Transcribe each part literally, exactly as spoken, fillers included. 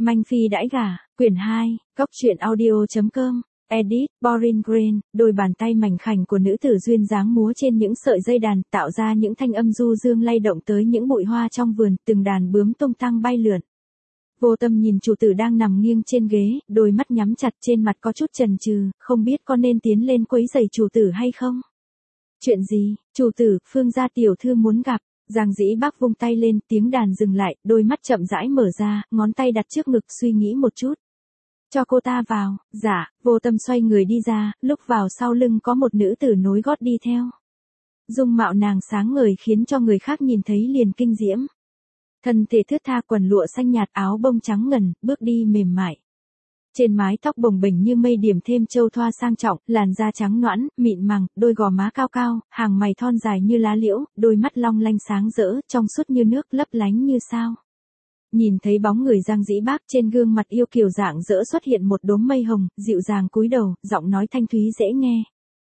Manh Phi đãi gả, quyển hai, Cóc truyện audio.com, edit, Boring Green, đôi bàn tay mảnh khảnh của nữ tử duyên dáng múa trên những sợi dây đàn, tạo ra những thanh âm du dương lay động tới những bụi hoa trong vườn, từng đàn bướm tung tăng bay lượn. Vô Tâm nhìn chủ tử đang nằm nghiêng trên ghế, đôi mắt nhắm chặt, trên mặt có chút chần chừ, không biết có nên tiến lên quấy rầy chủ tử hay không. Chuyện gì? Chủ tử, Phương gia tiểu thư muốn gặp. Giang Dĩ Bác vung tay lên, tiếng đàn dừng lại, đôi mắt chậm rãi mở ra, ngón tay đặt trước ngực suy nghĩ một chút. Cho cô ta vào. Dạ. Vô Tâm xoay người đi ra, lúc vào sau lưng có một nữ tử nối gót đi theo. Dung mạo nàng sáng ngời khiến cho người khác nhìn thấy liền kinh diễm. Thân thể thướt tha, quần lụa xanh nhạt, áo bông trắng ngần, bước đi mềm mại. Trên mái tóc bồng bềnh như mây điểm thêm châu thoa sang trọng, làn da trắng nõn, mịn màng, đôi gò má cao cao, hàng mày thon dài như lá liễu, đôi mắt long lanh sáng rỡ, trong suốt như nước, lấp lánh như sao. Nhìn thấy bóng người Giang Dĩ Bác, trên gương mặt yêu kiều rạng rỡ xuất hiện một đốm mây hồng, dịu dàng cúi đầu, giọng nói thanh thúy dễ nghe.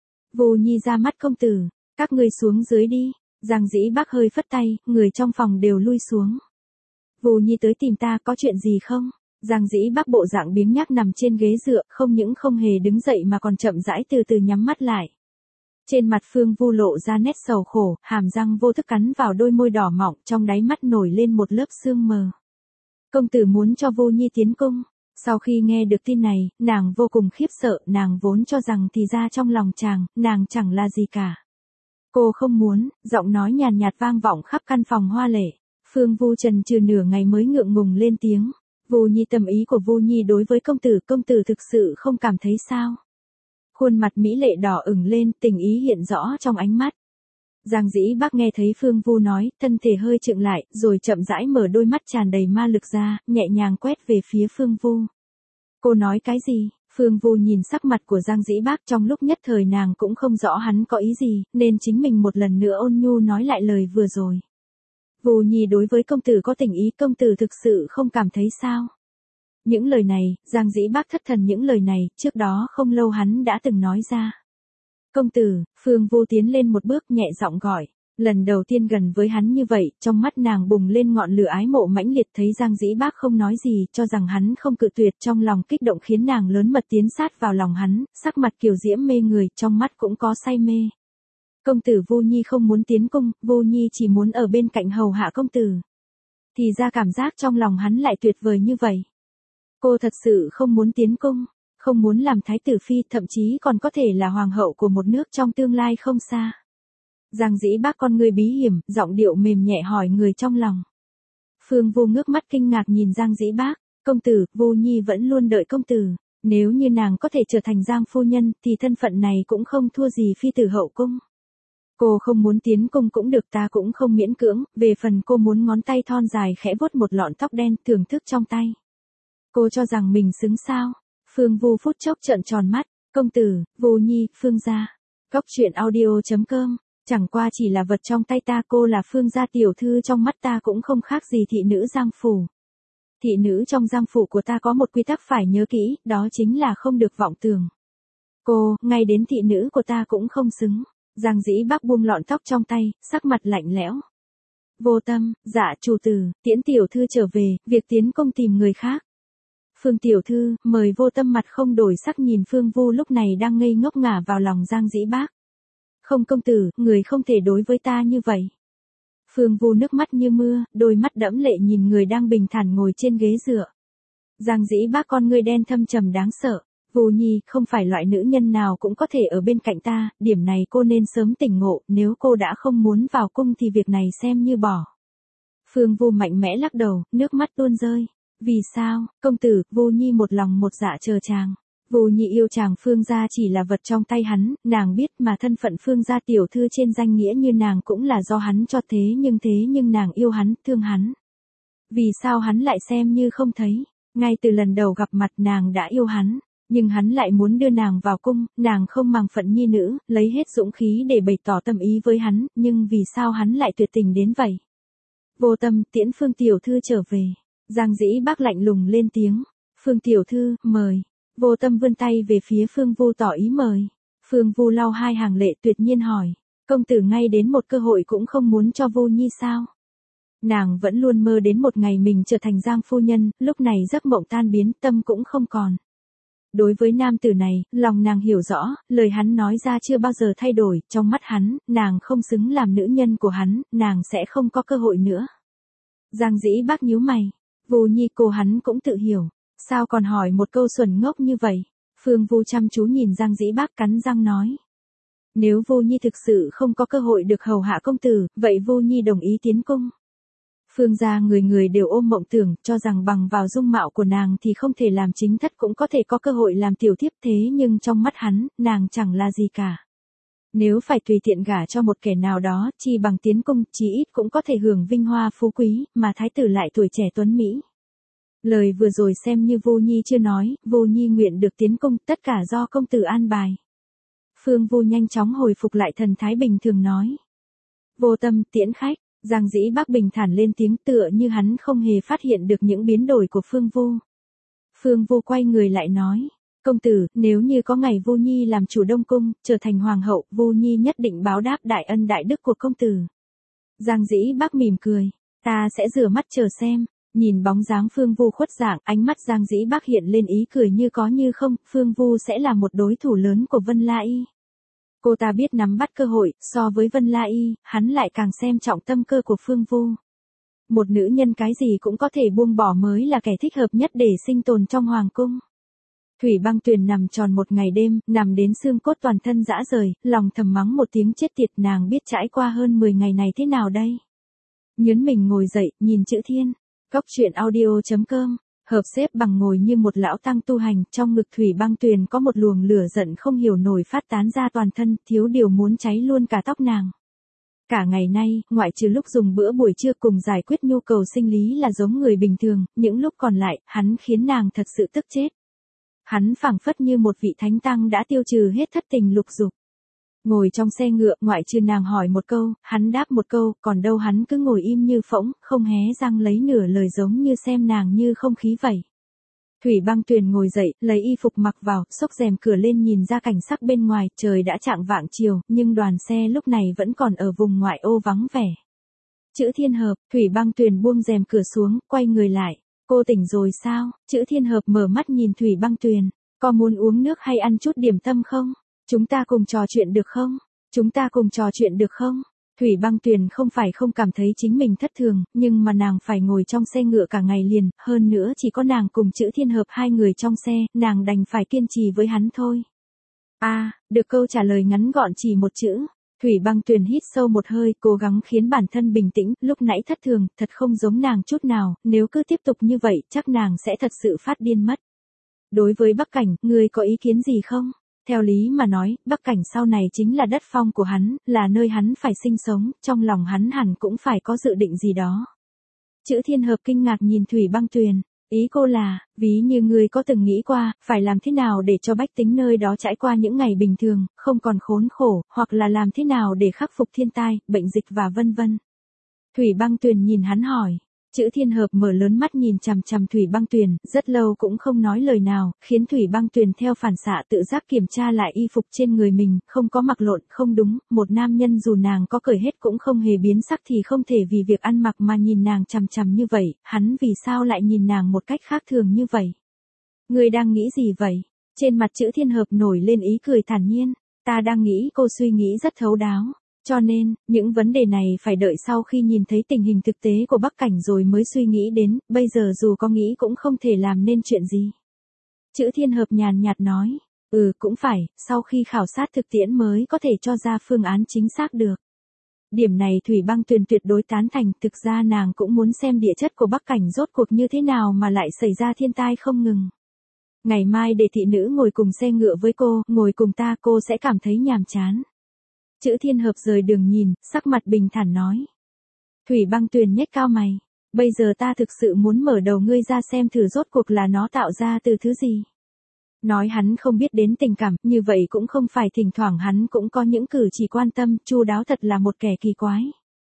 Vô Nhi ra mắt công tử, các ngươi xuống dưới đi. Giang Dĩ Bác hơi phất tay, người trong phòng đều lui xuống. Vô Nhi tới tìm ta, có chuyện gì không? Giang Dĩ Bác bộ dạng biếng nhác nằm trên ghế dựa, không những không hề đứng dậy mà còn chậm rãi từ từ nhắm mắt lại. Trên mặt Phương Vu lộ ra nét sầu khổ, hàm răng vô thức cắn vào đôi môi đỏ mọng, trong đáy mắt nổi lên một lớp sương mờ. Công tử muốn cho Vô Nhi tiến cung. Sau khi nghe được tin này, nàng vô cùng khiếp sợ, nàng vốn cho rằng thì ra trong lòng chàng, nàng chẳng là gì cả. Cô không muốn, giọng nói nhàn nhạt vang vọng khắp căn phòng hoa lệ. Phương Vu chần chừ nửa ngày mới ngượng ngùng lên tiếng. Vô Nhi, tâm ý của Vô Nhi đối với công tử, công tử thực sự không cảm thấy sao? Khuôn mặt mỹ lệ đỏ ửng lên, tình ý hiện rõ trong ánh mắt. Giang Dĩ Bác nghe thấy Phương Vu nói, thân thể hơi chững lại, rồi chậm rãi mở đôi mắt tràn đầy ma lực ra, nhẹ nhàng quét về phía Phương Vu. Cô nói cái gì? Phương Vu nhìn sắc mặt của Giang Dĩ Bác, trong lúc nhất thời nàng cũng không rõ hắn có ý gì, nên chính mình một lần nữa ôn nhu nói lại lời vừa rồi. Vô Nhi đối với công tử có tình ý, công tử thực sự không cảm thấy sao? Những lời này, Giang Dĩ Bác thất thần, những lời này, trước đó không lâu hắn đã từng nói ra. Công tử. Phương Vu tiến lên một bước, nhẹ giọng gọi. Lần đầu tiên gần với hắn như vậy, trong mắt nàng bùng lên ngọn lửa ái mộ mãnh liệt, thấy Giang Dĩ Bác không nói gì, cho rằng hắn không cự tuyệt, trong lòng kích động khiến nàng lớn mật tiến sát vào lòng hắn, sắc mặt kiều diễm mê người, trong mắt cũng có say mê. Công tử, Vô Nhi không muốn tiến cung, Vô Nhi chỉ muốn ở bên cạnh hầu hạ công tử. Thì ra cảm giác trong lòng hắn lại tuyệt vời như vậy. Cô thật sự không muốn tiến cung, không muốn làm thái tử phi, thậm chí còn có thể là hoàng hậu của một nước trong tương lai không xa. Giang Dĩ Bác con người bí hiểm, giọng điệu mềm nhẹ hỏi người trong lòng. Phương Vu ngước mắt kinh ngạc nhìn Giang Dĩ Bác. Công tử, Vô Nhi vẫn luôn đợi công tử. Nếu như nàng có thể trở thành Giang phu nhân, thì thân phận này cũng không thua gì phi tử hậu cung. Cô không muốn tiến cung cũng được, ta cũng không miễn cưỡng, về phần cô muốn, ngón tay thon dài khẽ vuốt một lọn tóc đen, thưởng thức trong tay. Cô cho rằng mình xứng sao? Phương Vu phút chốc trợn tròn mắt. Công tử, Vô Nhi, Phương gia. Cóc truyện audio.com, chẳng qua chỉ là vật trong tay ta, cô là Phương gia tiểu thư, trong mắt ta cũng không khác gì thị nữ Giang phủ. Thị nữ trong Giang phủ của ta có một quy tắc phải nhớ kỹ, đó chính là không được vọng tưởng. Cô, ngay đến thị nữ của ta cũng không xứng. Giang Dĩ Bác buông lọn tóc trong tay, sắc mặt lạnh lẽo. Vô Tâm, dạ chủ tử, tiễn tiểu thư trở về, việc tiến công tìm người khác. Phương tiểu thư, mời. Vô Tâm mặt không đổi sắc nhìn Phương Vu lúc này đang ngây ngốc ngả vào lòng Giang Dĩ Bác. Không công tử, người không thể đối với ta như vậy. Phương Vu nước mắt như mưa, đôi mắt đẫm lệ nhìn người đang bình thản ngồi trên ghế dựa. Giang Dĩ Bác con ngươi đen thâm trầm đáng sợ. Vô Nhi không phải loại nữ nhân nào cũng có thể ở bên cạnh ta, điểm này cô nên sớm tỉnh ngộ, nếu cô đã không muốn vào cung thì việc này xem như bỏ. Phương Vu mạnh mẽ lắc đầu, nước mắt tuôn rơi. Vì sao? Công tử, Vô Nhi một lòng một dạ chờ chàng. Vô Nhi yêu chàng, Phương gia chỉ là vật trong tay hắn, nàng biết mà thân phận Phương gia tiểu thư trên danh nghĩa như nàng cũng là do hắn cho, thế nhưng thế nhưng nàng yêu hắn, thương hắn. Vì sao hắn lại xem như không thấy? Ngay từ lần đầu gặp mặt nàng đã yêu hắn. Nhưng hắn lại muốn đưa nàng vào cung, nàng không màng phận nhi nữ, lấy hết dũng khí để bày tỏ tâm ý với hắn, nhưng vì sao hắn lại tuyệt tình đến vậy? Vô Tâm, tiễn Phương tiểu thư trở về. Giang Dĩ Bác lạnh lùng lên tiếng. Phương tiểu thư, mời. Vô Tâm vươn tay về phía Phương Vu tỏ ý mời. Phương Vu lau hai hàng lệ tuyệt nhiên hỏi. Công tử ngay đến một cơ hội cũng không muốn cho Vô Nhi sao? Nàng vẫn luôn mơ đến một ngày mình trở thành Giang phu nhân, lúc này giấc mộng tan biến, tâm cũng không còn. Đối với nam tử này, lòng nàng hiểu rõ, lời hắn nói ra chưa bao giờ thay đổi, trong mắt hắn, nàng không xứng làm nữ nhân của hắn, nàng sẽ không có cơ hội nữa. Giang Dĩ Bác nhíu mày, Vô Nhi cô hắn cũng tự hiểu, sao còn hỏi một câu xuẩn ngốc như vậy. Phương Vu chăm chú nhìn Giang Dĩ Bác cắn răng nói. Nếu Vô Nhi thực sự không có cơ hội được hầu hạ công tử, vậy Vô Nhi đồng ý tiến cung. Phương gia người người đều ôm mộng tưởng, cho rằng bằng vào dung mạo của nàng thì không thể làm chính thất cũng có thể có cơ hội làm tiểu thiếp, thế nhưng trong mắt hắn, nàng chẳng là gì cả. Nếu phải tùy tiện gả cho một kẻ nào đó, chi bằng tiến cung, chí ít cũng có thể hưởng vinh hoa phú quý, mà thái tử lại tuổi trẻ tuấn mỹ. Lời vừa rồi xem như Vô Nhi chưa nói, Vô Nhi nguyện được tiến cung, tất cả do công tử an bài. Phương Vu nhanh chóng hồi phục lại thần thái bình thường nói. Vô Tâm tiễn khách. Giang Dĩ Bác bình thản lên tiếng, tựa như hắn không hề phát hiện được những biến đổi của Phương Vu. Phương Vu quay người lại nói, công tử, nếu như có ngày Vô Nhi làm chủ Đông Cung, trở thành hoàng hậu, Vô Nhi nhất định báo đáp đại ân đại đức của công tử. Giang Dĩ Bác mỉm cười, ta sẽ rửa mắt chờ xem. Nhìn bóng dáng Phương Vu khuất dạng, ánh mắt Giang Dĩ Bác hiện lên ý cười như có như không, Phương Vu sẽ là một đối thủ lớn của Vân La Y. Cô ta biết nắm bắt cơ hội, so với Vân La Y, hắn lại càng xem trọng tâm cơ của Phương Vu. Một nữ nhân cái gì cũng có thể buông bỏ mới là kẻ thích hợp nhất để sinh tồn trong hoàng cung. Thủy Băng Tuyền nằm tròn một ngày đêm, nằm đến xương cốt toàn thân rã rời, lòng thầm mắng một tiếng chết tiệt, nàng biết trải qua hơn mười ngày này thế nào đây. Nhớn mình ngồi dậy, nhìn chữ thiên. Cóc truyện audio chấm com. Hợp xếp bằng ngồi như một lão tăng tu hành, trong ngực Thủy Băng Tuyền có một luồng lửa giận không hiểu nổi phát tán ra toàn thân, thiếu điều muốn cháy luôn cả tóc nàng. Cả ngày nay, ngoại trừ lúc dùng bữa buổi trưa cùng giải quyết nhu cầu sinh lý là giống người bình thường, những lúc còn lại, hắn khiến nàng thật sự tức chết. Hắn phảng phất như một vị thánh tăng đã tiêu trừ hết thất tình lục dục. Ngồi trong xe ngựa, ngoại trừ nàng hỏi một câu, hắn đáp một câu, còn đâu hắn cứ ngồi im như phỗng, không hé răng lấy nửa lời, giống như xem nàng như không khí vậy. Thủy Băng Tuyền ngồi dậy, lấy y phục mặc vào, xốc rèm cửa lên nhìn ra cảnh sắc bên ngoài, trời đã chạng vạng chiều, nhưng đoàn xe lúc này vẫn còn ở vùng ngoại ô vắng vẻ. Chữ Thiên Hợp, Thủy Băng Tuyền buông rèm cửa xuống, quay người lại. Cô tỉnh rồi sao? Chữ Thiên Hợp mở mắt nhìn Thủy Băng Tuyền, có muốn uống nước hay ăn chút điểm tâm không? Chúng ta cùng trò chuyện được không? Chúng ta cùng trò chuyện được không? Thủy Băng Tuyền không phải không cảm thấy chính mình thất thường, nhưng mà nàng phải ngồi trong xe ngựa cả ngày liền, hơn nữa chỉ có nàng cùng Chữ Thiên Hợp hai người trong xe, nàng đành phải kiên trì với hắn thôi. A, à, được câu trả lời ngắn gọn chỉ một chữ. Thủy Băng Tuyền hít sâu một hơi, cố gắng khiến bản thân bình tĩnh, lúc nãy thất thường, thật không giống nàng chút nào, nếu cứ tiếp tục như vậy, chắc nàng sẽ thật sự phát điên mất. Đối với Bắc Cảnh, ngươi có ý kiến gì không? Theo lý mà nói, Bắc Cảnh sau này chính là đất phong của hắn, là nơi hắn phải sinh sống, trong lòng hắn hẳn cũng phải có dự định gì đó. Chữ Thiên Hợp kinh ngạc nhìn Thủy Băng Tuyền, ý cô là, ví như ngươi có từng nghĩ qua, phải làm thế nào để cho bách tính nơi đó trải qua những ngày bình thường, không còn khốn khổ, hoặc là làm thế nào để khắc phục thiên tai, bệnh dịch và vân vân. Thủy Băng Tuyền nhìn hắn hỏi. Chữ Thiên Hợp mở lớn mắt nhìn chằm chằm Thủy Băng Tuyền, rất lâu cũng không nói lời nào, khiến Thủy Băng Tuyền theo phản xạ tự giác kiểm tra lại y phục trên người mình, không có mặc lộn, không đúng, một nam nhân dù nàng có cởi hết cũng không hề biến sắc thì không thể vì việc ăn mặc mà nhìn nàng chằm chằm như vậy, hắn vì sao lại nhìn nàng một cách khác thường như vậy? Ngươi đang nghĩ gì vậy? Trên mặt Chữ Thiên Hợp nổi lên ý cười thản nhiên, ta đang nghĩ cô suy nghĩ rất thấu đáo. Cho nên, những vấn đề này phải đợi sau khi nhìn thấy tình hình thực tế của Bắc Cảnh rồi mới suy nghĩ đến, bây giờ dù có nghĩ cũng không thể làm nên chuyện gì. Chữ Thiên Hợp nhàn nhạt nói, ừ cũng phải, sau khi khảo sát thực tiễn mới có thể cho ra phương án chính xác được. Điểm này Thủy Băng Tuyền tuyệt đối tán thành, thực ra nàng cũng muốn xem địa chất của Bắc Cảnh rốt cuộc như thế nào mà lại xảy ra thiên tai không ngừng. Ngày mai để thị nữ ngồi cùng xe ngựa với cô, ngồi cùng ta cô sẽ cảm thấy nhàm chán. Chữ Thiên Hợp rời đường nhìn, sắc mặt bình thản nói. Thủy Băng Tuyền nhếch cao mày. Bây giờ ta thực sự muốn mở đầu ngươi ra xem thử rốt cuộc là nó tạo ra từ thứ gì. Nói hắn không biết đến tình cảm, như vậy cũng không phải thỉnh thoảng hắn cũng có những cử chỉ quan tâm, chu đáo thật là một kẻ kỳ quái.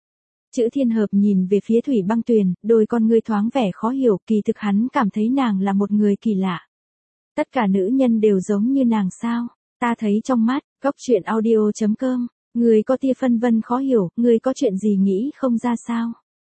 Chữ Thiên Hợp nhìn về phía Thủy Băng Tuyền, đôi con ngươi thoáng vẻ khó hiểu, kỳ thực hắn cảm thấy nàng là một người kỳ lạ. Tất cả nữ nhân đều giống như nàng sao? Ta thấy trong mắt, cóc truyện audio chấm com. Người có tia phân vân khó hiểu, người có chuyện gì nghĩ không ra sao?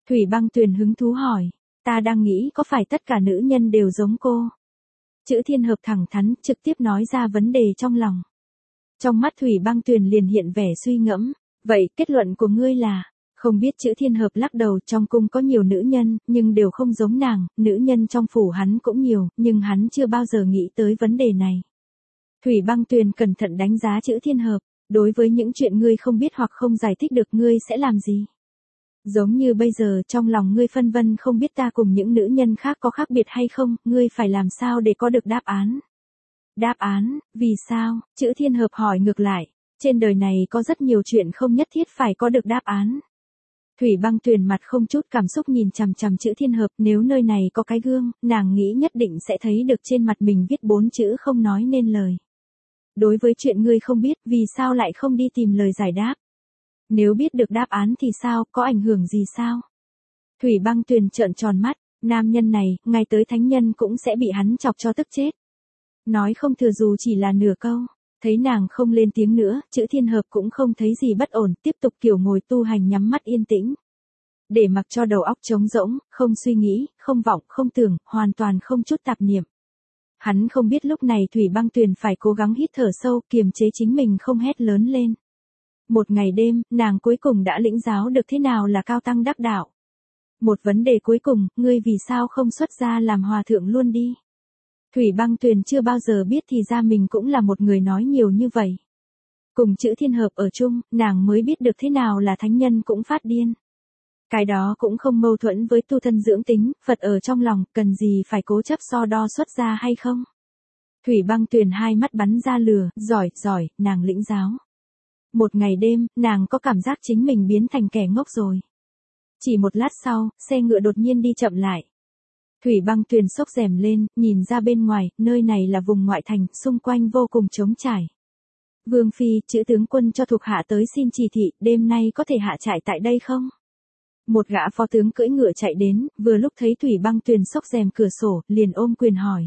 Thủy Băng Tuyền hứng thú hỏi. Ta đang nghĩ có phải tất cả nữ nhân đều giống cô? Chữ Thiên Hợp thẳng thắn, trực tiếp nói ra vấn đề trong lòng. Trong mắt Thủy Băng Tuyền liền hiện vẻ suy ngẫm. Vậy kết luận của ngươi là? Không biết. Chữ Thiên Hợp lắc đầu. Trong cung có nhiều nữ nhân, nhưng đều không giống nàng. Nữ nhân trong phủ hắn cũng nhiều, nhưng hắn chưa bao giờ nghĩ tới vấn đề này. Thủy Băng Tuyền cẩn thận đánh giá Chữ Thiên Hợp. Đối với những chuyện ngươi không biết hoặc không giải thích được, ngươi sẽ làm gì? Giống như bây giờ trong lòng ngươi phân vân không biết ta cùng những nữ nhân khác có khác biệt hay không, ngươi phải làm sao để có được đáp án? Đáp án, vì sao? Chữ Thiên Hợp hỏi ngược lại. Trên đời này có rất nhiều chuyện không nhất thiết phải có được đáp án. Thủy Băng Tuyền mặt không chút cảm xúc nhìn chằm chằm Chữ Thiên Hợp. Nếu nơi này có cái gương, nàng nghĩ nhất định sẽ thấy được trên mặt mình viết bốn chữ không nói nên lời. Đối với chuyện ngươi không biết, vì sao lại không đi tìm lời giải đáp? Nếu biết được đáp án thì sao, có ảnh hưởng gì sao? Thủy Băng Tuyền trợn tròn mắt, nam nhân này, ngay tới thánh nhân cũng sẽ bị hắn chọc cho tức chết. Nói không thừa dù chỉ là nửa câu, thấy nàng không lên tiếng nữa, Chữ Thiên Hợp cũng không thấy gì bất ổn, tiếp tục kiểu ngồi tu hành nhắm mắt yên tĩnh. Để mặc cho đầu óc trống rỗng, không suy nghĩ, không vọng, không tưởng, hoàn toàn không chút tạp niệm. Hắn không biết lúc này Thủy Băng Tuyền phải cố gắng hít thở sâu, kiềm chế chính mình không hét lớn lên. Một ngày đêm, nàng cuối cùng đã lĩnh giáo được thế nào là cao tăng đắc đạo. Một vấn đề cuối cùng, ngươi vì sao không xuất gia làm hòa thượng luôn đi? Thủy Băng Tuyền chưa bao giờ biết thì ra mình cũng là một người nói nhiều như vậy. Cùng Chữ Thiên Hợp ở chung, nàng mới biết được thế nào là thánh nhân cũng phát điên. Cái đó cũng không mâu thuẫn với tu thân dưỡng tính, Phật ở trong lòng, cần gì phải cố chấp so đo xuất gia hay không? Thủy Băng Tuyền hai mắt bắn ra lửa, giỏi, giỏi, nàng lĩnh giáo. Một ngày đêm, nàng có cảm giác chính mình biến thành kẻ ngốc rồi. Chỉ một lát sau, xe ngựa đột nhiên đi chậm lại. Thủy Băng Tuyền xốc rèm lên, nhìn ra bên ngoài, nơi này là vùng ngoại thành, xung quanh vô cùng trống trải. Vương Phi, Chữ tướng quân cho thuộc hạ tới xin chỉ thị, đêm nay có thể hạ trại tại đây không? Một gã phó tướng cưỡi ngựa chạy đến, vừa lúc thấy Thủy Băng Tuyền xốc rèm cửa sổ, liền ôm quyền hỏi.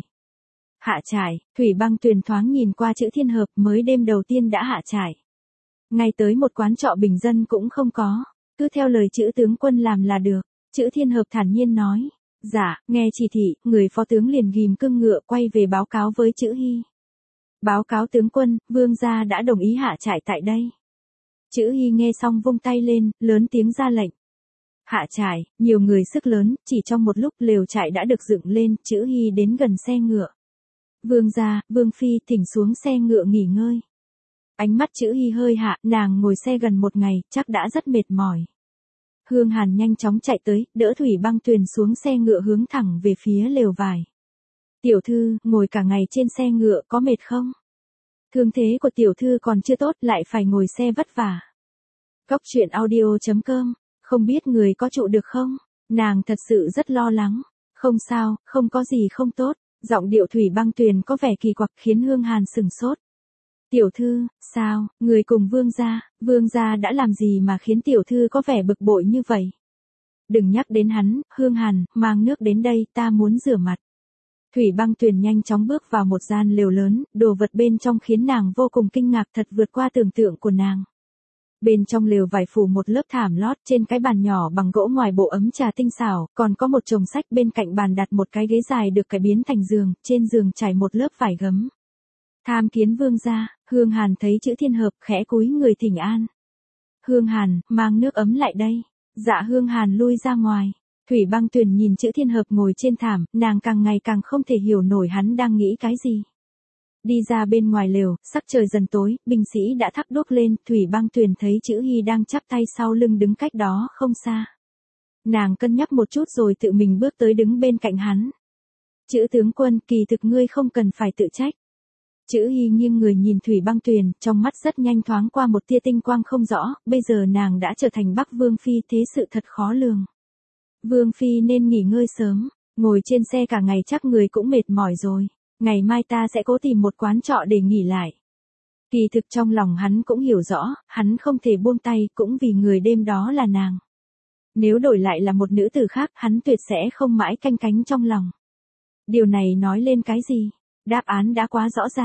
Hạ trại? Thủy Băng Tuyền thoáng nhìn qua Chữ Thiên Hợp, mới đêm đầu tiên đã hạ trại. Ngay tới một quán trọ bình dân cũng không có, cứ theo lời Chữ tướng quân làm là được. Chữ Thiên Hợp thản nhiên nói. Dạ, nghe chỉ thị, người phó tướng liền ghim cương ngựa quay về báo cáo với Chữ Hy. Báo cáo tướng quân, vương gia đã đồng ý hạ trại tại đây. Chữ Hy nghe xong vung tay lên, lớn tiếng ra lệnh. Hạ trại, nhiều người sức lớn, chỉ trong một lúc lều trại đã được dựng lên, Chữ Hy đến gần xe ngựa. Vương gia, Vương Phi thỉnh xuống xe ngựa nghỉ ngơi. Ánh mắt Chữ Hy hơi hạ, nàng ngồi xe gần một ngày, chắc đã rất mệt mỏi. Hương Hàn nhanh chóng chạy tới, đỡ Thủy Băng Tuyền xuống xe ngựa hướng thẳng về phía lều vải. Tiểu thư, ngồi cả ngày trên xe ngựa có mệt không? Thương thế của tiểu thư còn chưa tốt lại phải ngồi xe vất vả. Cóc truyện audio chấm com, không biết người có trụ được không? Nàng thật sự rất lo lắng. Không sao, không có gì không tốt. Giọng điệu Thủy Băng Tuyền có vẻ kỳ quặc khiến Hương Hàn sửng sốt. Tiểu thư, sao, người cùng vương gia, vương gia đã làm gì mà khiến tiểu thư có vẻ bực bội như vậy? Đừng nhắc đến hắn, Hương Hàn, mang nước đến đây, ta muốn rửa mặt. Thủy Băng Tuyền nhanh chóng bước vào một gian lều lớn, đồ vật bên trong khiến nàng vô cùng kinh ngạc, thật vượt qua tưởng tượng của nàng. Bên trong lều vải phủ một lớp thảm lót, trên cái bàn nhỏ bằng gỗ ngoài bộ ấm trà tinh xảo, còn có một chồng sách, bên cạnh bàn đặt một cái ghế dài được cải biến thành giường, trên giường trải một lớp vải gấm. Tham kiến vương gia, Hương Hàn thấy Chữ Thiên Hợp, khẽ cúi người thỉnh an. Hương Hàn, mang nước ấm lại đây. Dạ. Hương Hàn lui ra ngoài. Thủy Băng Tuyền nhìn Chữ Thiên Hợp ngồi trên thảm, nàng càng ngày càng không thể hiểu nổi hắn đang nghĩ cái gì. Đi ra bên ngoài lều, sắc trời dần tối, binh sĩ đã thắp đuốc lên, Thủy Băng Tuyền thấy Chữ Hy đang chắp tay sau lưng đứng cách đó không xa. Nàng cân nhắc một chút rồi tự mình bước tới đứng bên cạnh hắn. Chữ tướng quân, kỳ thực ngươi không cần phải tự trách. Chữ Hy nghiêng người nhìn Thủy Băng Tuyền, trong mắt rất nhanh thoáng qua một tia tinh quang không rõ, bây giờ nàng đã trở thành Bắc Vương Phi, thế sự thật khó lường. Vương Phi nên nghỉ ngơi sớm, ngồi trên xe cả ngày chắc người cũng mệt mỏi rồi, ngày mai ta sẽ cố tìm một quán trọ để nghỉ lại. Kỳ thực trong lòng hắn cũng hiểu rõ, hắn không thể buông tay cũng vì người đêm đó là nàng. Nếu đổi lại là một nữ tử khác, hắn tuyệt sẽ không mãi canh cánh trong lòng. Điều này nói lên cái gì? Đáp án đã quá rõ ràng.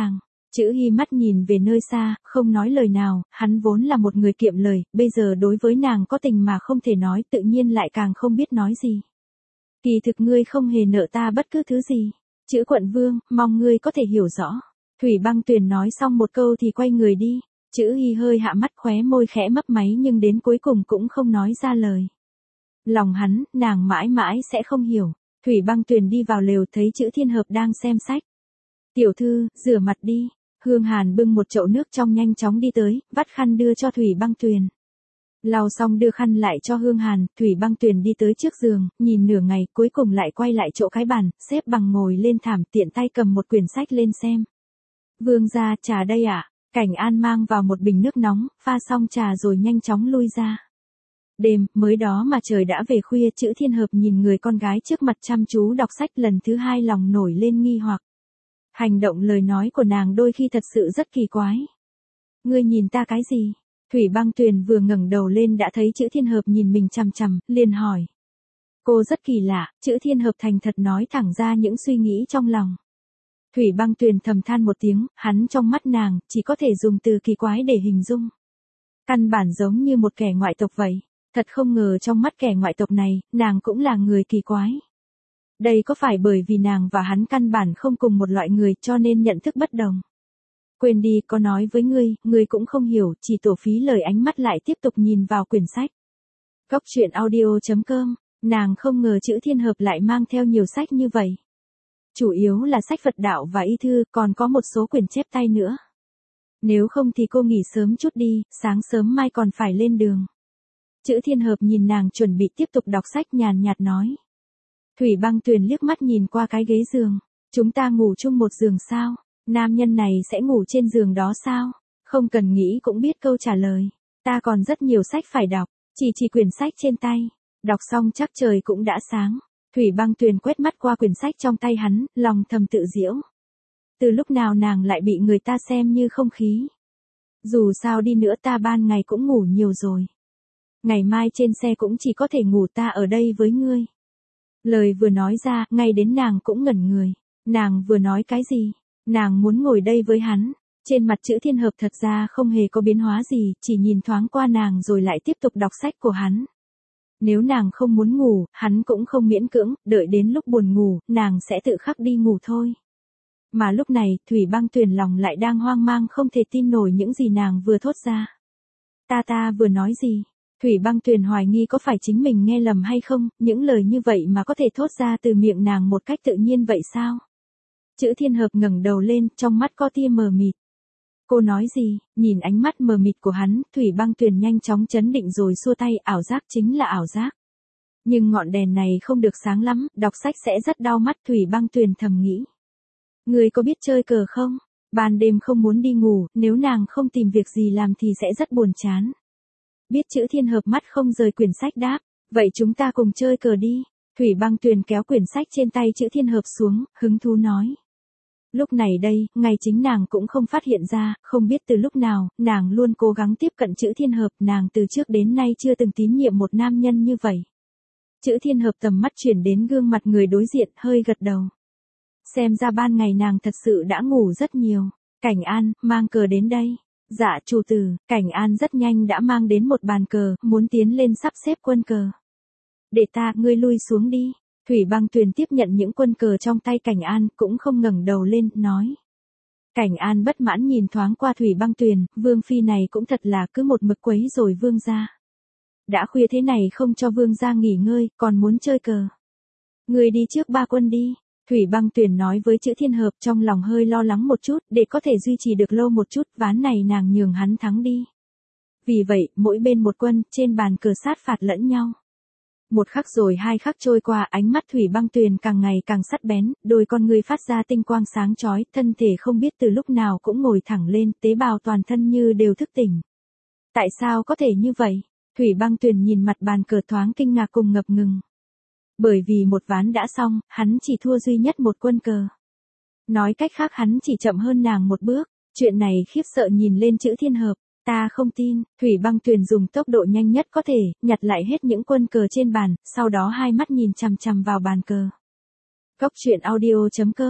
Chữ Hy mắt nhìn về nơi xa, không nói lời nào, hắn vốn là một người kiệm lời, bây giờ đối với nàng có tình mà không thể nói, tự nhiên lại càng không biết nói gì. Kỳ thực ngươi không hề nợ ta bất cứ thứ gì. Chữ quận vương, mong ngươi có thể hiểu rõ. Thủy Băng Tuyền nói xong một câu thì quay người đi. Chữ Hy hơi hạ mắt, khóe môi khẽ mấp máy nhưng đến cuối cùng cũng không nói ra lời. Lòng hắn, nàng mãi mãi sẽ không hiểu. Thủy Băng Tuyền đi vào lều thấy Chữ Thiên Hợp đang xem sách. Tiểu thư, rửa mặt đi. Hương Hàn bưng một chậu nước trong nhanh chóng đi tới, vắt khăn đưa cho Thủy Băng Tuyền. Lau xong đưa khăn lại cho Hương Hàn, Thủy Băng Tuyền đi tới trước giường, nhìn nửa ngày, cuối cùng lại quay lại chỗ cái bàn, xếp bằng ngồi lên thảm, tiện tay cầm một quyển sách lên xem. Vương gia, trà đây ạ. Cảnh An mang vào một bình nước nóng, pha xong trà rồi nhanh chóng lui ra. Đêm, mới đó mà trời đã về khuya, Chữ Thiên Hợp nhìn người con gái trước mặt chăm chú đọc sách, lần thứ hai lòng nổi lên nghi hoặc. Hành động lời nói của nàng đôi khi thật sự rất kỳ quái. Ngươi nhìn ta cái gì? Thủy Băng Tuyền vừa ngẩng đầu lên đã thấy Chữ Thiên Hợp nhìn mình chằm chằm, liền hỏi. Cô rất kỳ lạ, Chữ Thiên Hợp thành thật nói thẳng ra những suy nghĩ trong lòng. Thủy Băng Tuyền thầm than một tiếng, hắn trong mắt nàng, chỉ có thể dùng từ kỳ quái để hình dung. Căn bản giống như một kẻ ngoại tộc vậy, thật không ngờ trong mắt kẻ ngoại tộc này, nàng cũng là người kỳ quái. Đây có phải bởi vì nàng và hắn căn bản không cùng một loại người cho nên nhận thức bất đồng? Quên đi, có nói với ngươi, ngươi cũng không hiểu, chỉ tổ phí lời, ánh mắt lại tiếp tục nhìn vào quyển sách. Góc truyện audio chấm com, nàng không ngờ Chữ Thiên Hợp lại mang theo nhiều sách như vậy. Chủ yếu là sách Phật đạo và y thư, còn có một số quyển chép tay nữa. Nếu không thì cô nghỉ sớm chút đi, sáng sớm mai còn phải lên đường. Chữ Thiên Hợp nhìn nàng chuẩn bị tiếp tục đọc sách, nhàn nhạt nói. Thủy Băng Tuyền liếc mắt nhìn qua cái ghế giường. Chúng ta ngủ chung một giường sao? Nam nhân này sẽ ngủ trên giường đó sao? Không cần nghĩ cũng biết câu trả lời. Ta còn rất nhiều sách phải đọc, chỉ chỉ quyển sách trên tay. Đọc xong chắc trời cũng đã sáng. Thủy Băng Tuyền quét mắt qua quyển sách trong tay hắn, lòng thầm tự giễu. Từ lúc nào nàng lại bị người ta xem như không khí? Dù sao đi nữa ta ban ngày cũng ngủ nhiều rồi. Ngày mai trên xe cũng chỉ có thể ngủ, ta ở đây với ngươi. Lời vừa nói ra, ngay đến nàng cũng ngẩn người. Nàng vừa nói cái gì? Nàng muốn ngồi đây với hắn. Trên mặt Chữ Thiên Hợp thật ra không hề có biến hóa gì, chỉ nhìn thoáng qua nàng rồi lại tiếp tục đọc sách của hắn. Nếu nàng không muốn ngủ, hắn cũng không miễn cưỡng, đợi đến lúc buồn ngủ, nàng sẽ tự khắc đi ngủ thôi. Mà lúc này, Thủy Băng Tuyền lòng lại đang hoang mang, không thể tin nổi những gì nàng vừa thốt ra. Ta ta vừa nói gì? Thủy Băng Tuyền hoài nghi có phải chính mình nghe lầm hay không, những lời như vậy mà có thể thốt ra từ miệng nàng một cách tự nhiên vậy sao? Chữ Thiên Hợp ngẩng đầu lên, trong mắt có tia mờ mịt. Cô nói gì? Nhìn ánh mắt mờ mịt của hắn, Thủy Băng Tuyền nhanh chóng chấn định rồi xua tay, ảo giác chính là ảo giác. Nhưng ngọn đèn này không được sáng lắm, đọc sách sẽ rất đau mắt, Thủy Băng Tuyền thầm nghĩ. Người có biết chơi cờ không? Ban đêm không muốn đi ngủ, nếu nàng không tìm việc gì làm thì sẽ rất buồn chán. Biết. Chữ Thiên Hợp mắt không rời quyển sách đáp, vậy chúng ta cùng chơi cờ đi. Thủy Băng Tuyền kéo quyển sách trên tay Chữ Thiên Hợp xuống, hứng thú nói. Lúc này đây, ngay chính nàng cũng không phát hiện ra, không biết từ lúc nào, nàng luôn cố gắng tiếp cận Chữ Thiên Hợp, nàng từ trước đến nay chưa từng tín nhiệm một nam nhân như vậy. Chữ Thiên Hợp tầm mắt chuyển đến gương mặt người đối diện, hơi gật đầu. Xem ra ban ngày nàng thật sự đã ngủ rất nhiều. Cảnh An, mang cờ đến đây. Dạ chủ tử. Cảnh An rất nhanh đã mang đến một bàn cờ, muốn tiến lên sắp xếp quân cờ. Để ta, ngươi lui xuống đi. Thủy Băng Tuyền tiếp nhận những quân cờ trong tay Cảnh An, cũng không ngẩng đầu lên, nói. Cảnh An bất mãn nhìn thoáng qua Thủy Băng Tuyền, vương phi này cũng thật là cứ một mực quấy rồi vương gia. Đã khuya thế này không cho vương gia nghỉ ngơi, còn muốn chơi cờ. Ngươi đi trước ba quân đi. Thủy Băng Tuyền nói với Chữ Thiên Hợp, trong lòng hơi lo lắng một chút, để có thể duy trì được lâu một chút, ván này nàng nhường hắn thắng đi. Vì vậy, mỗi bên một quân, trên bàn cờ sát phạt lẫn nhau. Một khắc rồi hai khắc trôi qua, ánh mắt Thủy Băng Tuyền càng ngày càng sắc bén, đôi con người phát ra tinh quang sáng chói, thân thể không biết từ lúc nào cũng ngồi thẳng lên, tế bào toàn thân như đều thức tỉnh. Tại sao có thể như vậy? Thủy Băng Tuyền nhìn mặt bàn cờ thoáng kinh ngạc cùng ngập ngừng. Bởi vì một ván đã xong, hắn chỉ thua duy nhất một quân cờ. Nói cách khác hắn chỉ chậm hơn nàng một bước, chuyện này khiếp sợ nhìn lên Chữ Thiên Hợp. Ta không tin. Thủy Băng Tuyền dùng tốc độ nhanh nhất có thể, nhặt lại hết những quân cờ trên bàn, sau đó hai mắt nhìn chằm chằm vào bàn cờ. Góc truyện audio chấm com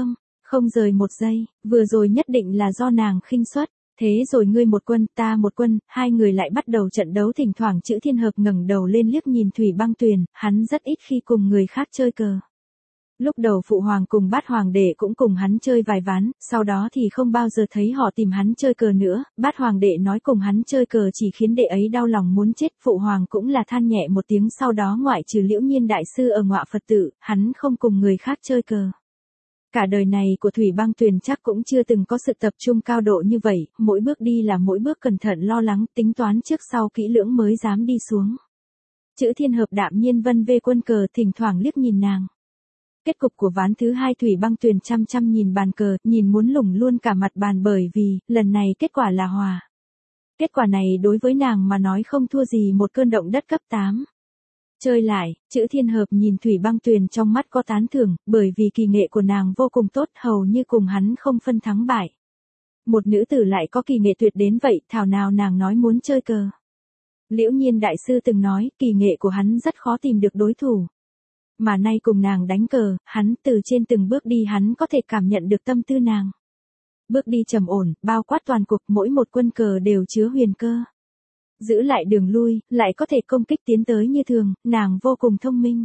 Không rời một giây, vừa rồi nhất định là do nàng khinh suất. Thế rồi ngươi một quân, ta một quân, hai người lại bắt đầu trận đấu. Thỉnh thoảng Chữ Thiên Hợp ngẩng đầu lên liếc nhìn Thủy Băng Tuyền, hắn rất ít khi cùng người khác chơi cờ. Lúc đầu Phụ Hoàng cùng Bát Hoàng đệ cũng cùng hắn chơi vài ván, sau đó thì không bao giờ thấy họ tìm hắn chơi cờ nữa. Bát Hoàng đệ nói cùng hắn chơi cờ chỉ khiến đệ ấy đau lòng muốn chết. Phụ Hoàng cũng là than nhẹ một tiếng, sau đó ngoại trừ Liễu Nhiên đại sư ở Ngọa Phật tự, hắn không cùng người khác chơi cờ. Cả đời này của Thủy Băng Tuyền chắc cũng chưa từng có sự tập trung cao độ như vậy, mỗi bước đi là mỗi bước cẩn thận lo lắng, tính toán trước sau kỹ lưỡng mới dám đi xuống. Chữ Thiên Hợp đạm nhiên vân vê quân cờ, thỉnh thoảng liếc nhìn nàng. Kết cục của ván thứ hai, Thủy Băng Tuyền chăm chăm nhìn bàn cờ, nhìn muốn lủng luôn cả mặt bàn, bởi vì, lần này kết quả là hòa. Kết quả này đối với nàng mà nói không thua gì một cơn động đất cấp tám. Chơi lại, Chữ Thiên Hợp nhìn Thủy Băng Tuyền trong mắt có tán thưởng, bởi vì kỳ nghệ của nàng vô cùng tốt, hầu như cùng hắn không phân thắng bại. Một nữ tử lại có kỳ nghệ tuyệt đến vậy, thảo nào nàng nói muốn chơi cờ. Liễu Nhiên đại sư từng nói, kỳ nghệ của hắn rất khó tìm được đối thủ. Mà nay cùng nàng đánh cờ, hắn từ trên từng bước đi hắn có thể cảm nhận được tâm tư nàng. Bước đi trầm ổn, bao quát toàn cục, mỗi một quân cờ đều chứa huyền cơ. Giữ lại đường lui, lại có thể công kích tiến tới như thường, nàng vô cùng thông minh.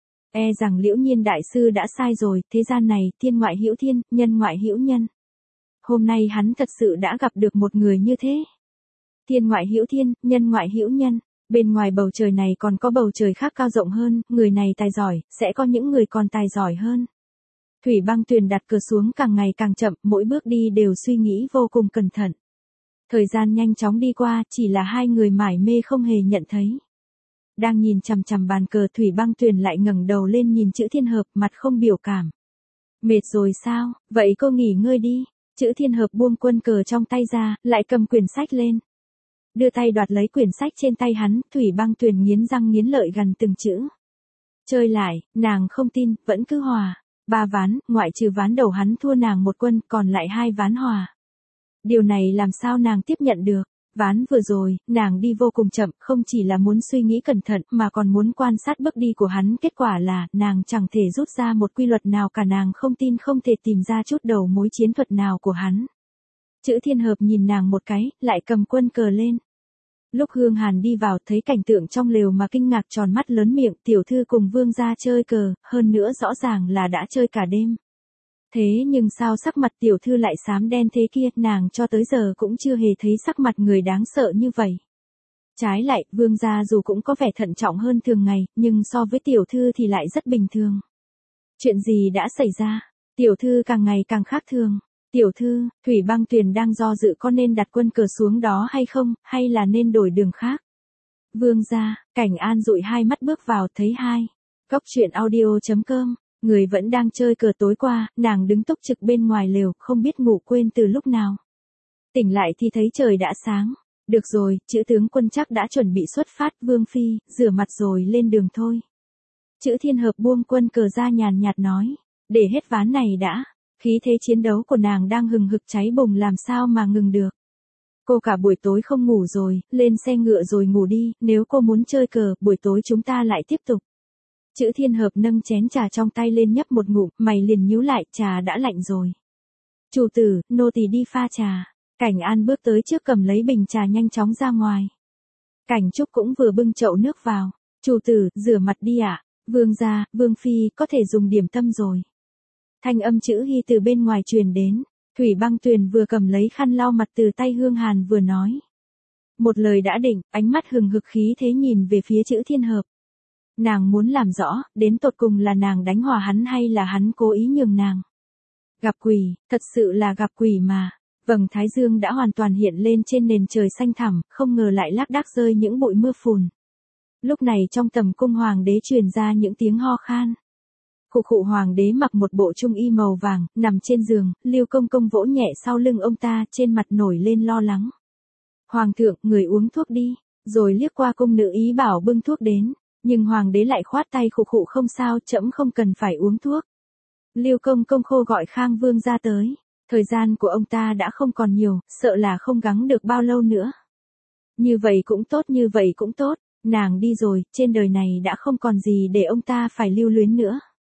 E rằng Liễu Nhiên đại sư đã sai rồi, thế gian này, thiên ngoại hữu thiên, nhân ngoại hữu nhân. Hôm nay hắn thật sự đã gặp được một người như thế. Thiên ngoại hữu thiên, nhân ngoại hữu nhân. Bên ngoài bầu trời này còn có bầu trời khác cao rộng hơn, người này tài giỏi, sẽ có những người còn tài giỏi hơn. Thủy Băng Tuyền đặt cờ xuống càng ngày càng chậm, mỗi bước đi đều suy nghĩ vô cùng cẩn thận. Thời gian nhanh chóng đi qua, chỉ là hai người mải mê không hề nhận thấy. Đang nhìn chằm chằm bàn cờ, Thủy Băng Tuyền lại ngẩng đầu lên nhìn Chữ Thiên Hợp, mặt không biểu cảm. Mệt rồi sao, vậy cô nghỉ ngơi đi. Chữ Thiên Hợp buông quân cờ trong tay ra, lại cầm quyển sách lên. Đưa tay đoạt lấy quyển sách trên tay hắn, Thủy Băng Tuyền nghiến răng nghiến lợi gằn từng chữ. Chơi lại, nàng không tin, vẫn cứ hòa. Ba ván, ngoại trừ ván đầu hắn thua nàng một quân, còn lại hai ván hòa. Điều này làm sao nàng tiếp nhận được. Ván vừa rồi, nàng đi vô cùng chậm, không chỉ là muốn suy nghĩ cẩn thận mà còn muốn quan sát bước đi của hắn. Kết quả là, nàng chẳng thể rút ra một quy luật nào cả, nàng không tin không thể tìm ra chút đầu mối chiến thuật nào của hắn. Chữ Thiên Hợp nhìn nàng một cái, lại cầm quân cờ lên. Lúc Hương Hàn đi vào thấy cảnh tượng trong lều mà kinh ngạc tròn mắt lớn miệng, tiểu thư cùng vương gia chơi cờ, hơn nữa rõ ràng là đã chơi cả đêm. Thế nhưng sao sắc mặt tiểu thư lại xám đen thế kia, nàng cho tới giờ cũng chưa hề thấy sắc mặt người đáng sợ như vậy. Trái lại, vương gia dù cũng có vẻ thận trọng hơn thường ngày, nhưng so với tiểu thư thì lại rất bình thường. Chuyện gì đã xảy ra? Tiểu thư càng ngày càng khác thường. Tiểu thư, Thủy Băng Tuyền đang do dự có nên đặt quân cờ xuống đó hay không, hay là nên đổi đường khác. Vương gia, Cảnh An dụi hai mắt bước vào, thấy hai. Góc truyện audio chấm com, người vẫn đang chơi cờ. Tối qua, nàng đứng túc trực bên ngoài lều, không biết ngủ quên từ lúc nào. Tỉnh lại thì thấy trời đã sáng. Được rồi, Chữ tướng quân chắc đã chuẩn bị xuất phát. Vương phi, rửa mặt rồi lên đường thôi. Chữ Thiên Hợp buông quân cờ ra nhàn nhạt nói, để hết ván này đã. Khí thế chiến đấu của nàng đang hừng hực cháy bùng, làm sao mà ngừng được. Cô cả buổi tối không ngủ rồi, lên xe ngựa rồi ngủ đi, nếu cô muốn chơi cờ, buổi tối chúng ta lại tiếp tục. Chữ Thiên Hợp nâng chén trà trong tay lên nhấp một ngụm, mày liền nhíu lại, trà đã lạnh rồi. Chủ tử, nô tỳ đi pha trà. Cảnh An bước tới trước cầm lấy bình trà nhanh chóng ra ngoài. Cảnh Trúc cũng vừa bưng chậu nước vào. Chủ tử, rửa mặt đi ạ. À? Vương gia, Vương phi, có thể dùng điểm tâm rồi. Thanh âm Chữ Hy từ bên ngoài truyền đến. Thủy Băng Tuyền vừa cầm lấy khăn lau mặt từ tay Hương Hàn vừa nói. Một lời đã định, ánh mắt hừng hực khí thế nhìn về phía Chữ Thiên Hợp. Nàng muốn làm rõ, đến tột cùng là nàng đánh hòa hắn hay là hắn cố ý nhường nàng. Gặp quỷ, thật sự là gặp quỷ mà. Vầng thái dương đã hoàn toàn hiện lên trên nền trời xanh thẳm, không ngờ lại lác đác rơi những bụi mưa phùn. Lúc này trong tầm cung hoàng đế truyền ra những tiếng ho khan. Khụ khụ, hoàng đế mặc một bộ trung y màu vàng, nằm trên giường, Lưu Công Công vỗ nhẹ sau lưng ông ta, trên mặt nổi lên lo lắng. Hoàng thượng, người uống thuốc đi, rồi liếc qua cung nữ ý bảo bưng thuốc đến, nhưng hoàng đế lại khoát tay, khụ khụ, không sao, trẫm không cần phải uống thuốc. Lưu Công Công khô gọi Khang Vương ra tới, thời gian của ông ta đã không còn nhiều, sợ là không gắng được bao lâu nữa. Như vậy cũng tốt, như vậy cũng tốt, nàng đi rồi, trên đời này đã không còn gì để ông ta phải lưu luyến nữa.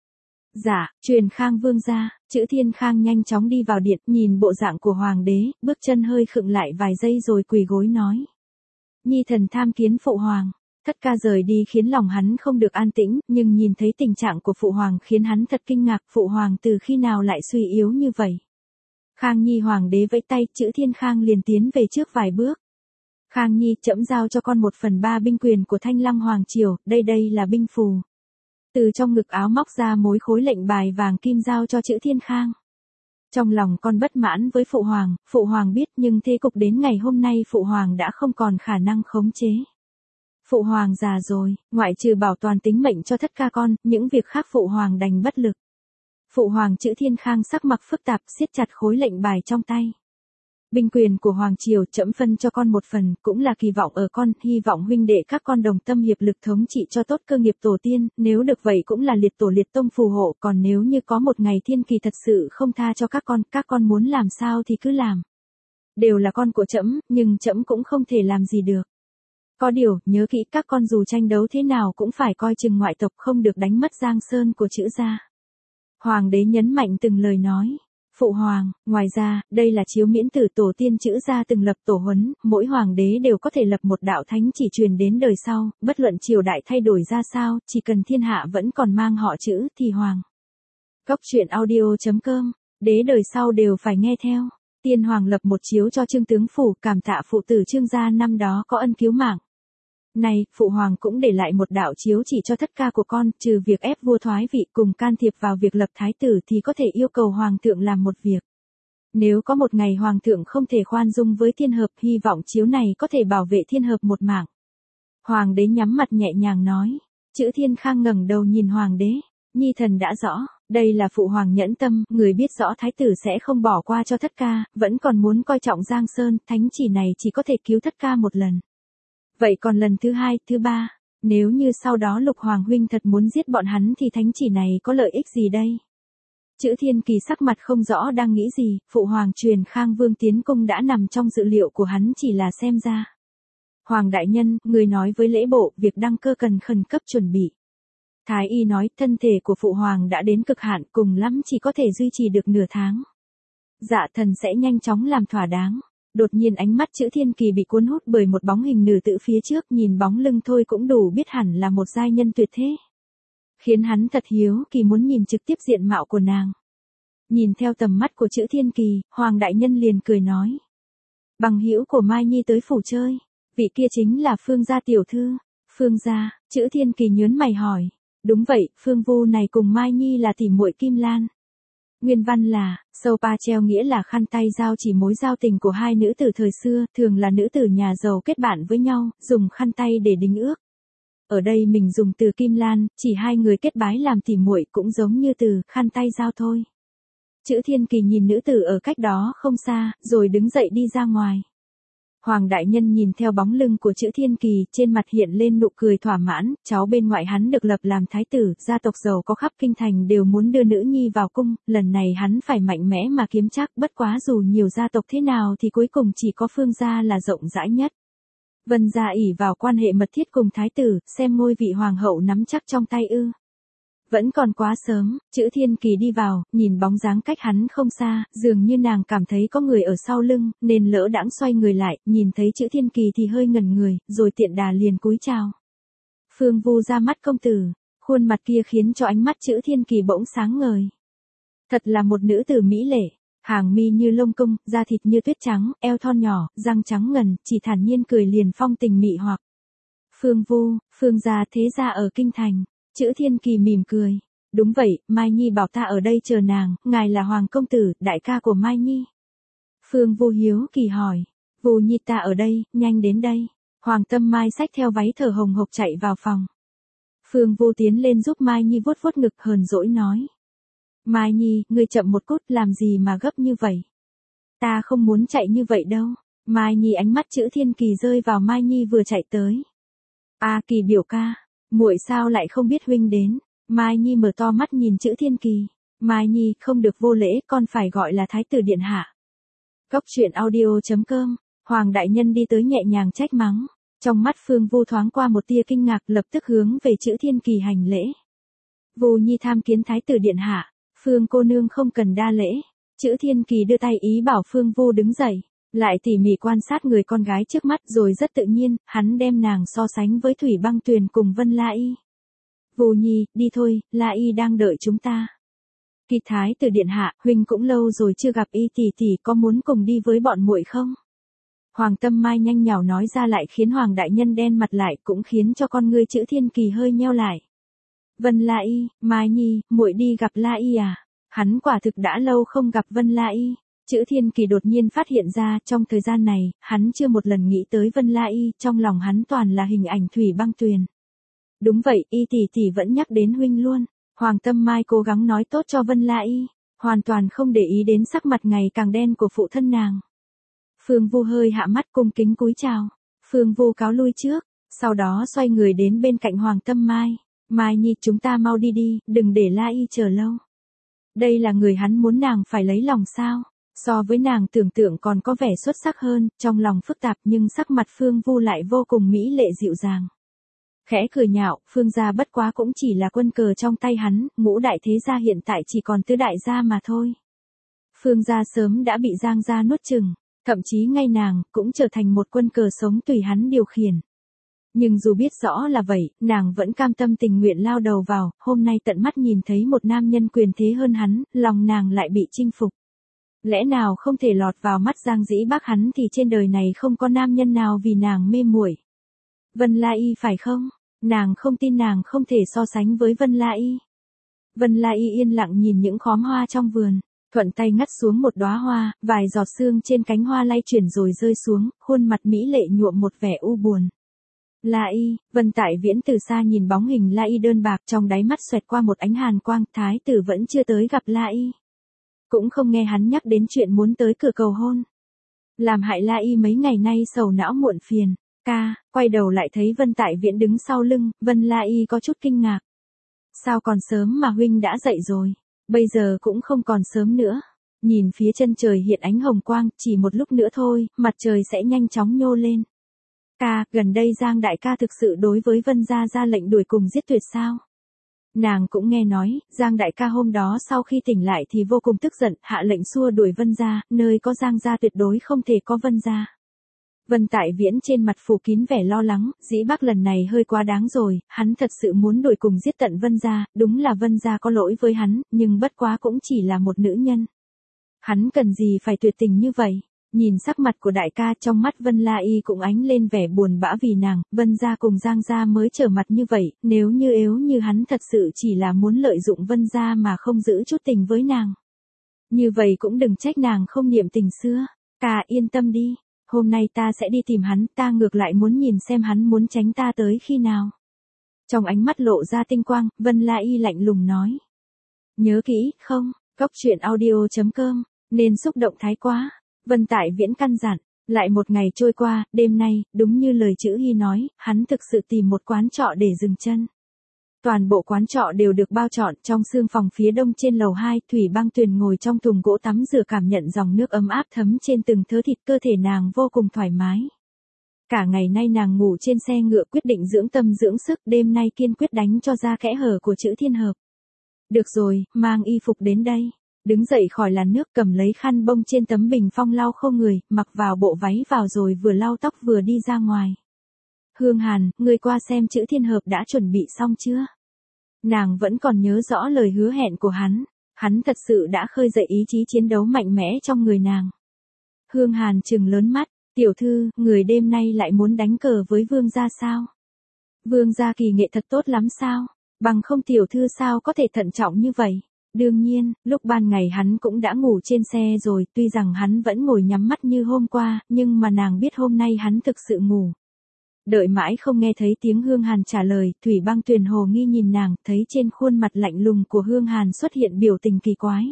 Dạ, truyền Khang vương gia. Chữ Thiên Khang nhanh chóng đi vào điện, nhìn bộ dạng của hoàng đế, bước chân hơi khựng lại vài giây rồi quỳ gối nói. Nhi thần tham kiến phụ hoàng. Thất ca rời đi khiến lòng hắn không được an tĩnh, nhưng nhìn thấy tình trạng của phụ hoàng khiến hắn thật kinh ngạc, phụ hoàng từ khi nào lại suy yếu như vậy. Khang Nhi hoàng đế vẫy tay, Chữ Thiên Khang liền tiến về trước vài bước. Khang Nhi, trẫm giao cho con một phần ba binh quyền của Thanh Lăng hoàng triều, đây đây là binh phù. Từ trong ngực áo móc ra mối khối lệnh bài vàng kim giao cho Chữ Thiên Khang. Trong lòng con bất mãn với phụ hoàng, phụ hoàng biết nhưng thế cục đến ngày hôm nay phụ hoàng đã không còn khả năng khống chế. Phụ hoàng già rồi, ngoại trừ bảo toàn tính mệnh cho thất ca con, những việc khác phụ hoàng đành bất lực. Phụ hoàng Chữ Thiên Khang sắc mặt phức tạp siết chặt khối lệnh bài trong tay. Binh quyền của hoàng triều trẫm phân cho con một phần, cũng là kỳ vọng ở con, hy vọng huynh đệ các con đồng tâm hiệp lực thống trị cho tốt cơ nghiệp tổ tiên, nếu được vậy cũng là liệt tổ liệt tông phù hộ, còn nếu như có một ngày thiên kỳ thật sự không tha cho các con, các con muốn làm sao thì cứ làm. Đều là con của trẫm, nhưng trẫm cũng không thể làm gì được. Có điều, nhớ kỹ các con dù tranh đấu thế nào cũng phải coi chừng ngoại tộc không được đánh mất giang sơn của Chữ gia. Hoàng đế nhấn mạnh từng lời nói. Phụ hoàng, ngoài ra, đây là chiếu miễn tử tổ tiên Chữ gia từng lập tổ huấn, mỗi hoàng đế đều có thể lập một đạo thánh chỉ truyền đến đời sau, bất luận triều đại thay đổi ra sao, chỉ cần thiên hạ vẫn còn mang họ Chữ thì hoàng. Cốc truyện audio chấm com, đế đời sau đều phải nghe theo. Tiên hoàng lập một chiếu cho Trương tướng phủ, cảm tạ phụ tử Trương gia năm đó có ân cứu mạng. Này, phụ hoàng cũng để lại một đạo chiếu chỉ cho thất ca của con, trừ việc ép vua thoái vị cùng can thiệp vào việc lập thái tử thì có thể yêu cầu hoàng thượng làm một việc. Nếu có một ngày hoàng thượng không thể khoan dung với thiên hợp, hy vọng chiếu này có thể bảo vệ thiên hợp một mạng. Hoàng đế nhắm mặt nhẹ nhàng nói. Chữ Thiên Khang ngẩng đầu nhìn hoàng đế. Nhi thần đã rõ, đây là phụ hoàng nhẫn tâm, người biết rõ thái tử sẽ không bỏ qua cho thất ca, vẫn còn muốn coi trọng Giang Sơn, thánh chỉ này chỉ có thể cứu thất ca một lần. Vậy còn lần thứ hai, thứ ba, nếu như sau đó Lục Hoàng huynh thật muốn giết bọn hắn thì thánh chỉ này có lợi ích gì đây? Chữ Thiên Kỳ sắc mặt không rõ đang nghĩ gì, phụ hoàng truyền Khang Vương tiến cung đã nằm trong dự liệu của hắn, chỉ là xem ra. Hoàng đại nhân, người nói với lễ bộ, việc đăng cơ cần khẩn cấp chuẩn bị. Thái y nói, thân thể của phụ hoàng đã đến cực hạn, cùng lắm chỉ có thể duy trì được nửa tháng. Dạ thần sẽ nhanh chóng làm thỏa đáng. Đột nhiên ánh mắt Chữ Thiên Kỳ bị cuốn hút bởi một bóng hình nữ tử phía trước, nhìn bóng lưng thôi cũng đủ biết hẳn là một giai nhân tuyệt thế. Khiến hắn thật hiếu kỳ muốn nhìn trực tiếp diện mạo của nàng. Nhìn theo tầm mắt của Chữ Thiên Kỳ, Hoàng đại nhân liền cười nói. Bằng hữu của Mai Nhi tới phủ chơi, vị kia chính là Phương gia tiểu thư. Phương gia, Chữ Thiên Kỳ nhớn mày hỏi. Đúng vậy, Phương Vu này cùng Mai Nhi là tỷ muội Kim Lan. Nguyên văn là, sâu pa treo nghĩa là khăn tay giao chỉ mối giao tình của hai nữ tử thời xưa, thường là nữ tử nhà giàu kết bạn với nhau, dùng khăn tay để đính ước. Ở đây mình dùng từ Kim Lan, chỉ hai người kết bái làm tỉ muội cũng giống như từ khăn tay giao thôi. Chữ Thiên Kỳ nhìn nữ tử ở cách đó không xa, rồi đứng dậy đi ra ngoài. Hoàng đại nhân nhìn theo bóng lưng của Chữ Thiên Kỳ, trên mặt hiện lên nụ cười thỏa mãn, cháu bên ngoại hắn được lập làm thái tử, gia tộc giàu có khắp kinh thành đều muốn đưa nữ nhi vào cung, lần này hắn phải mạnh mẽ mà kiếm chắc, bất quá dù nhiều gia tộc thế nào thì cuối cùng chỉ có Phương gia là rộng rãi nhất. Vân gia ỷ vào quan hệ mật thiết cùng thái tử, xem ngôi vị hoàng hậu nắm chắc trong tay ư. Vẫn còn quá sớm, Chữ Thiên Kỳ đi vào, nhìn bóng dáng cách hắn không xa, dường như nàng cảm thấy có người ở sau lưng, nên lỡ đãng xoay người lại, nhìn thấy Chữ Thiên Kỳ thì hơi ngẩn người, rồi tiện đà liền cúi chào. Phương Vu ra mắt công tử, khuôn mặt kia khiến cho ánh mắt Chữ Thiên Kỳ bỗng sáng ngời. Thật là một nữ tử mỹ lệ, hàng mi như lông công, da thịt như tuyết trắng, eo thon nhỏ, răng trắng ngần, chỉ thản nhiên cười liền phong tình mị hoặc. Phương Vu, Phương gia thế gia ở kinh thành. Chữ Thiên Kỳ mỉm cười. Đúng vậy, Mai Nhi bảo ta ở đây chờ nàng, ngài là Hoàng công tử, đại ca của Mai Nhi. Phương Vu hiếu kỳ hỏi. Vu Nhi ta ở đây, nhanh đến đây. Hoàng Tâm Mai xách theo váy thở hồng hộc chạy vào phòng. Phương Vu tiến lên giúp Mai Nhi vuốt vuốt ngực hờn dỗi nói. Mai Nhi, ngươi chậm một chút, làm gì mà gấp như vậy? Ta không muốn chạy như vậy đâu. Mai Nhi ánh mắt Chữ Thiên Kỳ rơi vào Mai Nhi vừa chạy tới. A Kỳ biểu ca. Muội sao lại không biết huynh đến? Mai Nhi mở to mắt nhìn Chữ Thiên Kỳ. Mai Nhi, không được vô lễ, con phải gọi là thái tử điện hạ. Cốc truyện audio chấm com, Hoàng đại nhân đi tới nhẹ nhàng trách mắng. Trong mắt Phương Vu thoáng qua một tia kinh ngạc, lập tức hướng về Chữ Thiên Kỳ hành lễ. Vô Nhi tham kiến thái tử điện hạ, Phương cô nương không cần đa lễ. Chữ Thiên Kỳ đưa tay ý bảo Phương Vô đứng dậy, lại tỉ mỉ quan sát người con gái trước mắt rồi rất tự nhiên, hắn đem nàng so sánh với Thủy Băng Tuyền cùng Vân La Y. Vô Nhi, đi thôi, La Y đang đợi chúng ta. Kỳ thái tử điện hạ, huynh cũng lâu rồi chưa gặp Y tỷ tỷ, có muốn cùng đi với bọn muội không? Hoàng Tâm Mai nhanh nhảu nói ra lại khiến Hoàng đại nhân đen mặt lại, cũng khiến cho con ngươi Chữ Thiên Kỳ hơi nheo lại. Vân La Y, Mai Nhi, muội đi gặp La Y à? Hắn quả thực đã lâu không gặp Vân La Y. Chữ Thiên Kỳ đột nhiên phát hiện ra, trong thời gian này, hắn chưa một lần nghĩ tới Vân La Y, trong lòng hắn toàn là hình ảnh Thủy Băng Tuyền. Đúng vậy, Y tỷ tỷ vẫn nhắc đến huynh luôn. Hoàng Tâm Mai cố gắng nói tốt cho Vân La Y, hoàn toàn không để ý đến sắc mặt ngày càng đen của phụ thân nàng. Phương Vô hơi hạ mắt cung kính cúi chào. Phương Vô cáo lui trước, sau đó xoay người đến bên cạnh Hoàng Tâm Mai. Mai Nhi, chúng ta mau đi đi, đừng để La Y chờ lâu. Đây là người hắn muốn nàng phải lấy lòng sao? So với nàng tưởng tượng còn có vẻ xuất sắc hơn, trong lòng phức tạp nhưng sắc mặt Phương Vô lại vô cùng mỹ lệ dịu dàng. Khẽ cười nhạo, Phương gia bất quá cũng chỉ là quân cờ trong tay hắn, ngũ đại thế gia hiện tại chỉ còn tứ đại gia mà thôi. Phương gia sớm đã bị Giang gia nuốt chửng, thậm chí ngay nàng cũng trở thành một quân cờ sống tùy hắn điều khiển. Nhưng dù biết rõ là vậy, nàng vẫn cam tâm tình nguyện lao đầu vào, hôm nay tận mắt nhìn thấy một nam nhân quyền thế hơn hắn, lòng nàng lại bị chinh phục. Lẽ nào không thể lọt vào mắt Giang Dĩ Bác hắn thì trên đời này không có nam nhân nào vì nàng mê muội. Vân La Y phải không? Nàng không tin nàng không thể so sánh với Vân La Y. Vân La Y yên lặng nhìn những khóm hoa trong vườn, thuận tay ngắt xuống một đóa hoa, vài giọt sương trên cánh hoa lay chuyển rồi rơi xuống, khuôn mặt mỹ lệ nhuộm một vẻ u buồn. La Y, Vân Tại Viễn từ xa nhìn bóng hình La Y đơn bạc, trong đáy mắt xoẹt qua một ánh hàn quang, thái tử vẫn chưa tới gặp La Y. Cũng không nghe hắn nhắc đến chuyện muốn tới cửa cầu hôn. Làm hại La Y mấy ngày nay sầu não muộn phiền. Ca, quay đầu lại thấy Vân Tại Viễn đứng sau lưng, Vân La Y có chút kinh ngạc. Sao còn sớm mà huynh đã dậy rồi, bây giờ cũng không còn sớm nữa. Nhìn phía chân trời hiện ánh hồng quang, chỉ một lúc nữa thôi, mặt trời sẽ nhanh chóng nhô lên. Ca, gần đây Giang đại ca thực sự đối với Vân gia ra lệnh đuổi cùng giết tuyệt sao? Nàng cũng nghe nói, Giang đại ca hôm đó sau khi tỉnh lại thì vô cùng tức giận, hạ lệnh xua đuổi Vân gia, nơi có Giang gia tuyệt đối không thể có Vân gia. Vân Tại Viễn trên mặt phủ kín vẻ lo lắng, Dĩ Bác lần này hơi quá đáng rồi, hắn thật sự muốn đuổi cùng giết tận Vân gia, đúng là Vân gia có lỗi với hắn, nhưng bất quá cũng chỉ là một nữ nhân. Hắn cần gì phải tuyệt tình như vậy? Nhìn sắc mặt của đại ca, trong mắt Vân La Y cũng ánh lên vẻ buồn bã vì nàng, Vân gia cùng Giang gia mới trở mặt như vậy, nếu như yếu như hắn thật sự chỉ là muốn lợi dụng Vân gia mà không giữ chút tình với nàng. Như vậy cũng đừng trách nàng không niệm tình xưa. Ca yên tâm đi, hôm nay ta sẽ đi tìm hắn, ta ngược lại muốn nhìn xem hắn muốn tránh ta tới khi nào. Trong ánh mắt lộ ra tinh quang, Vân La Y lạnh lùng nói. Nhớ kỹ, không, Cốc Truyện Audio chấm com, nên xúc động thái quá. Vân Tại Viễn căn dặn, lại một ngày trôi qua, đêm nay, đúng như lời chữ Hy nói, hắn thực sự tìm một quán trọ để dừng chân. Toàn bộ quán trọ đều được bao trọn, trong sương phòng phía đông trên lầu hai, Thủy Băng Tuyền ngồi trong thùng gỗ tắm rửa cảm nhận dòng nước ấm áp thấm trên từng thớ thịt, cơ thể nàng vô cùng thoải mái. Cả ngày nay nàng ngủ trên xe ngựa quyết định dưỡng tâm dưỡng sức, đêm nay kiên quyết đánh cho ra kẽ hở của chữ Thiên Hợp. Được rồi, mang y phục đến đây. Đứng dậy khỏi làn nước, cầm lấy khăn bông trên tấm bình phong lau khô người, mặc vào bộ váy vào rồi vừa lau tóc vừa đi ra ngoài. Hương Hàn, ngươi qua xem chữ Thiên Hợp đã chuẩn bị xong chưa? Nàng vẫn còn nhớ rõ lời hứa hẹn của hắn, hắn thật sự đã khơi dậy ý chí chiến đấu mạnh mẽ trong người nàng. Hương Hàn trừng lớn mắt, tiểu thư, người đêm nay lại muốn đánh cờ với vương gia sao? Vương gia kỳ nghệ thật tốt lắm sao? Bằng không tiểu thư sao có thể thận trọng như vậy? Đương nhiên, lúc ban ngày hắn cũng đã ngủ trên xe rồi, tuy rằng hắn vẫn ngồi nhắm mắt như hôm qua, nhưng mà nàng biết hôm nay hắn thực sự ngủ. Đợi mãi không nghe thấy tiếng Hương Hàn trả lời, Thủy Băng Tuyền hồ nghi nhìn nàng, thấy trên khuôn mặt lạnh lùng của Hương Hàn xuất hiện biểu tình kỳ quái.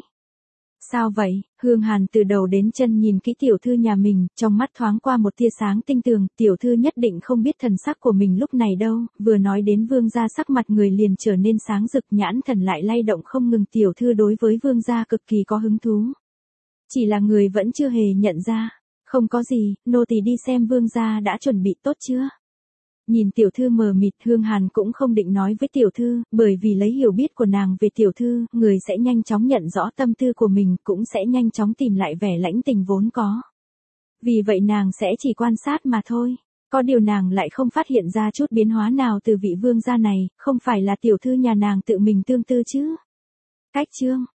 Sao vậy? Hương Hàn từ đầu đến chân nhìn kỹ tiểu thư nhà mình, trong mắt thoáng qua một tia sáng tinh tường, tiểu thư nhất định không biết thần sắc của mình lúc này đâu, vừa nói đến vương gia sắc mặt người liền trở nên sáng rực, nhãn thần lại lay động không ngừng, tiểu thư đối với vương gia cực kỳ có hứng thú. Chỉ là người vẫn chưa hề nhận ra. Không có gì, nô tỳ đi xem vương gia đã chuẩn bị tốt chưa. Nhìn tiểu thư mờ mịt, Hương Hàn cũng không định nói với tiểu thư, bởi vì lấy hiểu biết của nàng về tiểu thư, người sẽ nhanh chóng nhận rõ tâm tư của mình, cũng sẽ nhanh chóng tìm lại vẻ lãnh tình vốn có. Vì vậy nàng sẽ chỉ quan sát mà thôi. Có điều nàng lại không phát hiện ra chút biến hóa nào từ vị vương gia này, không phải là tiểu thư nhà nàng tự mình tương tư chứ. Cách chương